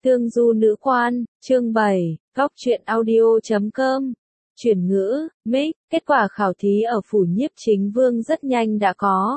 Tương du nữ quan, chương 7, góc truyện audio.com. Chuyển ngữ, mic, kết quả khảo thí ở phủ nhiếp chính vương rất nhanh đã có.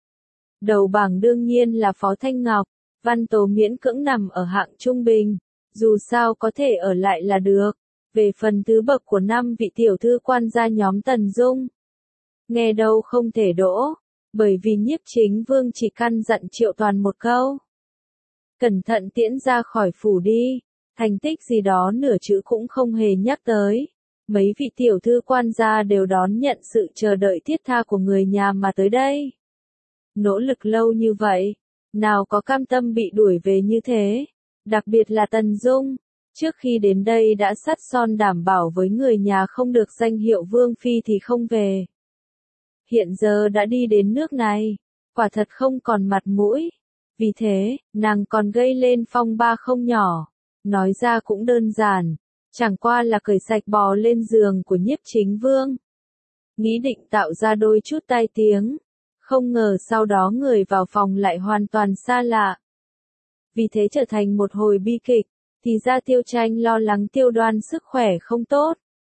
Đầu bảng đương nhiên là Phó Thanh Ngọc, văn tố miễn cưỡng nằm ở hạng trung bình, dù sao có thể ở lại là được. Về phần thứ bậc của 5 vị tiểu thư quan gia nhóm Tần Dung, nghe đâu không thể đỗ, bởi vì nhiếp chính vương chỉ căn dặn Triệu Toàn một câu. Cẩn thận tiễn ra khỏi phủ đi, thành tích gì đó nửa chữ cũng không hề nhắc tới. Mấy vị tiểu thư quan gia đều đón nhận sự chờ đợi thiết tha của người nhà mà tới đây. Nỗ lực lâu như vậy, nào có cam tâm bị đuổi về như thế, đặc biệt là Tần Dung, trước khi đến đây đã sắt son đảm bảo với người nhà không được danh hiệu vương phi thì không về. Hiện giờ đã đi đến nước này, quả thật không còn mặt mũi. Vì thế, nàng còn gây lên phong ba không nhỏ. Nói ra cũng đơn giản, chẳng qua là cởi sạch bò lên giường của nhiếp chính vương. Nghĩ định tạo ra đôi chút tai tiếng, không ngờ sau đó người vào phòng lại hoàn toàn xa lạ. Vì thế trở thành một hồi bi kịch, thì ra Tiêu Tranh lo lắng Tiêu Đoan sức khỏe không tốt.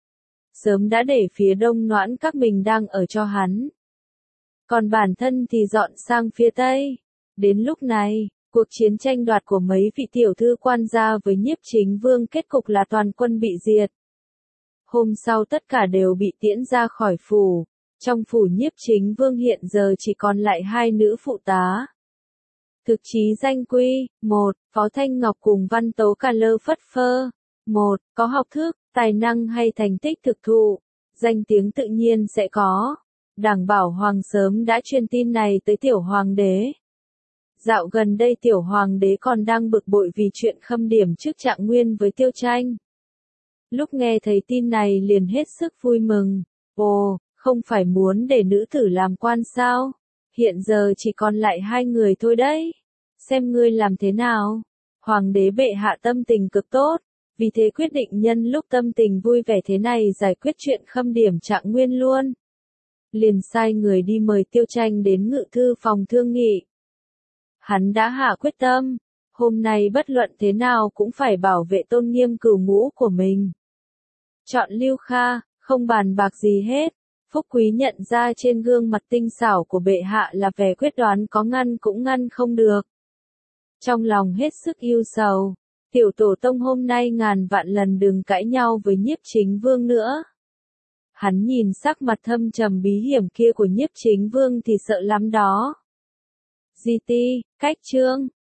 Sớm đã để phía đông Noãn Các mình đang ở cho hắn. Còn bản thân thì dọn sang phía tây. Đến lúc này, cuộc chiến tranh đoạt của mấy vị tiểu thư quan gia với nhiếp chính vương kết cục là toàn quân bị diệt. Hôm sau tất cả đều bị tiễn ra khỏi phủ. Trong phủ nhiếp chính vương hiện giờ chỉ còn lại 2 nữ phụ tá. Thực chí danh quy, 1, Phó Thanh Ngọc cùng văn tố cà lơ phất phơ. 1, có học thức, tài năng hay thành tích thực thụ, danh tiếng tự nhiên sẽ có. Đảng Bảo Hoàng sớm đã truyền tin này tới tiểu hoàng đế. Dạo gần đây tiểu hoàng đế còn đang bực bội vì chuyện khâm điểm trước Trạng Nguyên với Tiêu Tranh. Lúc nghe thấy tin này liền hết sức vui mừng. Ồ, không phải muốn để nữ tử làm quan sao? Hiện giờ chỉ còn lại 2 người thôi đấy. Xem ngươi làm thế nào? Hoàng đế bệ hạ tâm tình cực tốt, vì thế quyết định nhân lúc tâm tình vui vẻ thế này giải quyết chuyện khâm điểm Trạng Nguyên luôn. Liền sai người đi mời Tiêu Tranh đến ngự thư phòng thương nghị. Hắn đã hạ quyết tâm, hôm nay bất luận thế nào cũng phải bảo vệ tôn nghiêm cửu ngũ của mình. Chọn Lưu Kha, không bàn bạc gì hết. Phúc Quý nhận ra trên gương mặt tinh xảo của bệ hạ là vẻ quyết đoán có ngăn cũng ngăn không được. Trong lòng hết sức ưu sầu, tiểu tổ tông hôm nay ngàn vạn lần đừng cãi nhau với nhiếp chính vương nữa. Hắn nhìn sắc mặt thâm trầm bí hiểm kia của nhiếp chính vương thì sợ lắm đó. GT, cách chương,